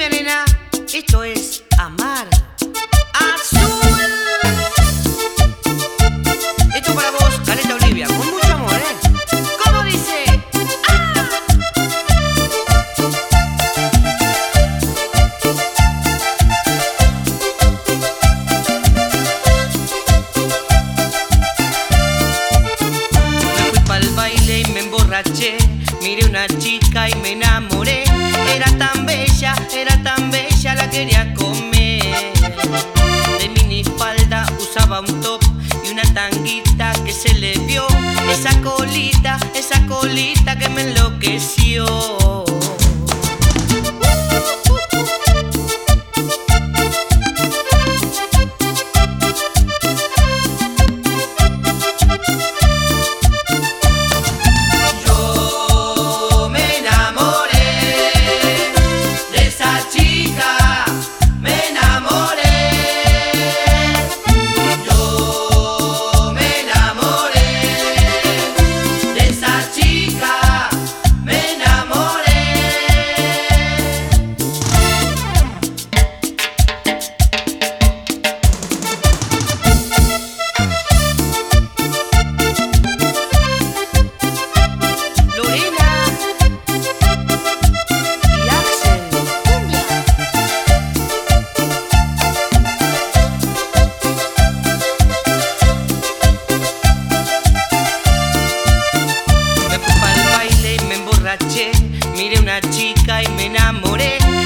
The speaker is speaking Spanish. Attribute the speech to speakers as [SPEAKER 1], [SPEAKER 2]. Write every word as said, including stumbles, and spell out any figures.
[SPEAKER 1] Olivia, nena, esto es amar. ¡Azul! Esto para vos, Caleta Olivia, con mucho amor, ¿eh? ¿Cómo dice? ¡Ah! Me fui pa'l baile y me emborraché. Miré una chica y me enamoré. Era tan bella, era tan bella, la quería comer. De minifalda usaba un top y una tanguita que se le vio. Esa colita, esa colita que me enloqueció. Miré una chica y me enamoré.